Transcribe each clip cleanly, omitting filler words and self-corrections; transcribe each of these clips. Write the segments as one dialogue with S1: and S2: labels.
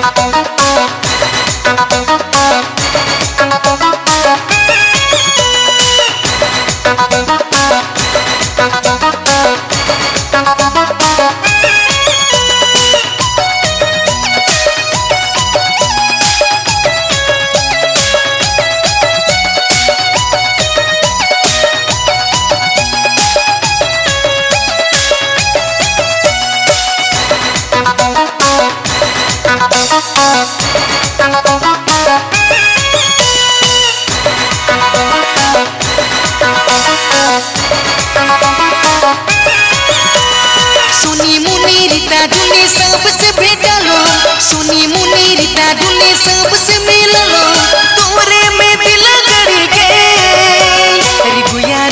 S1: सुनी मुनी रीता जुनी सबसे भेटलो, सुनी मुनी रीता जुनी सबसे मिललो, तोरे में दिल गड़ गए रिगुया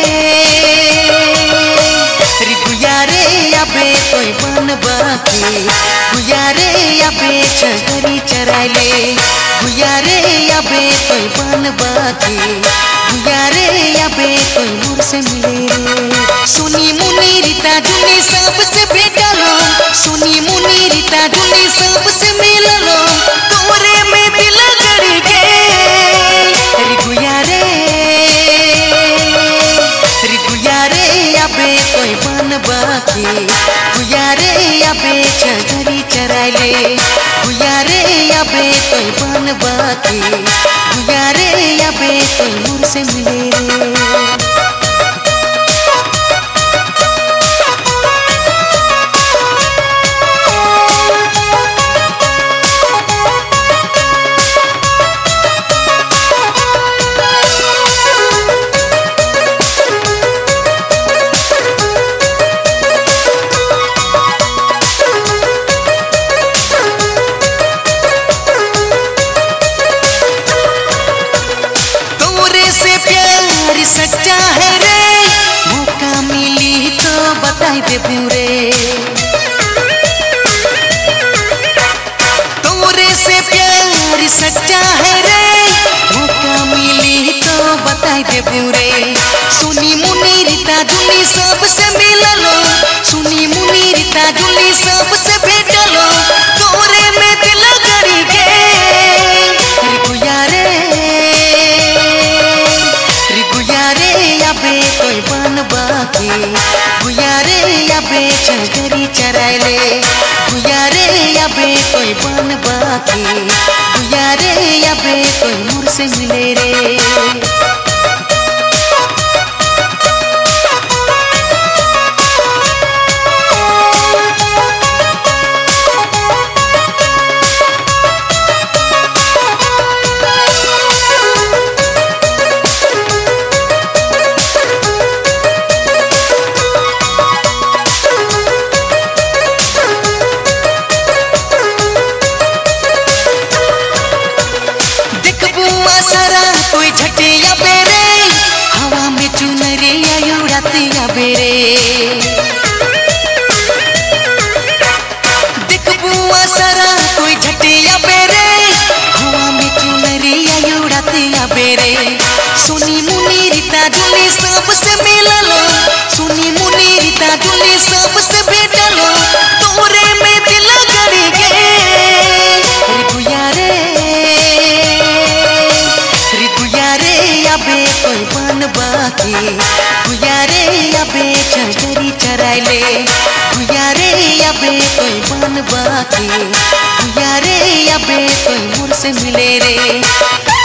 S1: रे अबे कोई बन बाकी गुया रे अबे चगरी चराले गुया रे अबे कोई बन बाकी गुया रे अबे कोई मुर से मिले रे। सुनी मुनी रीता जुनी सबसे भेटलो, सुनी मुनी रीता जुनी सबसे मिललो, तोरे में दिल गड़ गए रिगुया रे अबे कोई बन बाकी गुया रे अबे चगरी चराले गुया रे अबे कोई बन बाकी गुया रे अबे कोई मुर से मिले रे। सच्चा है रे मौका मिली तो बताई दे पूरे, तोरे से प्यार सच्चा है रे मौका मिली तो बताई दे पूरे। सुनी मुनी रीता जुनी सबसे मिललो, सुनी मुनी रीता जुनी सबसे भेटलो, तोरे में दिल गड़ गए रिगुया रे अबे कोई बन बाकी गुया रे अबे चगरी चराले गुया रे अबे कोई बन बाकी गुया रे अबे कोई मुर से मिले रे। कोई झटिया बेरे हवा में चुनरिया उड़ातिया बेरे, देख बुआ सारा कोई झटिया बेरे हवा में चुनरिया उड़ातिया बेरे। सुनी मुनी रीता जुनी सबसे मिललो, सुनी मुनी रीता जुनी सबसे भेटलो, तोरे में दिल गड़ गए रिगुया रे अबे कोई बन बाकी गुया रे अबे चगरी चराले गुया रे अबे कोई बन बाकी गुया रे अबे कोई मुर से मिले रे।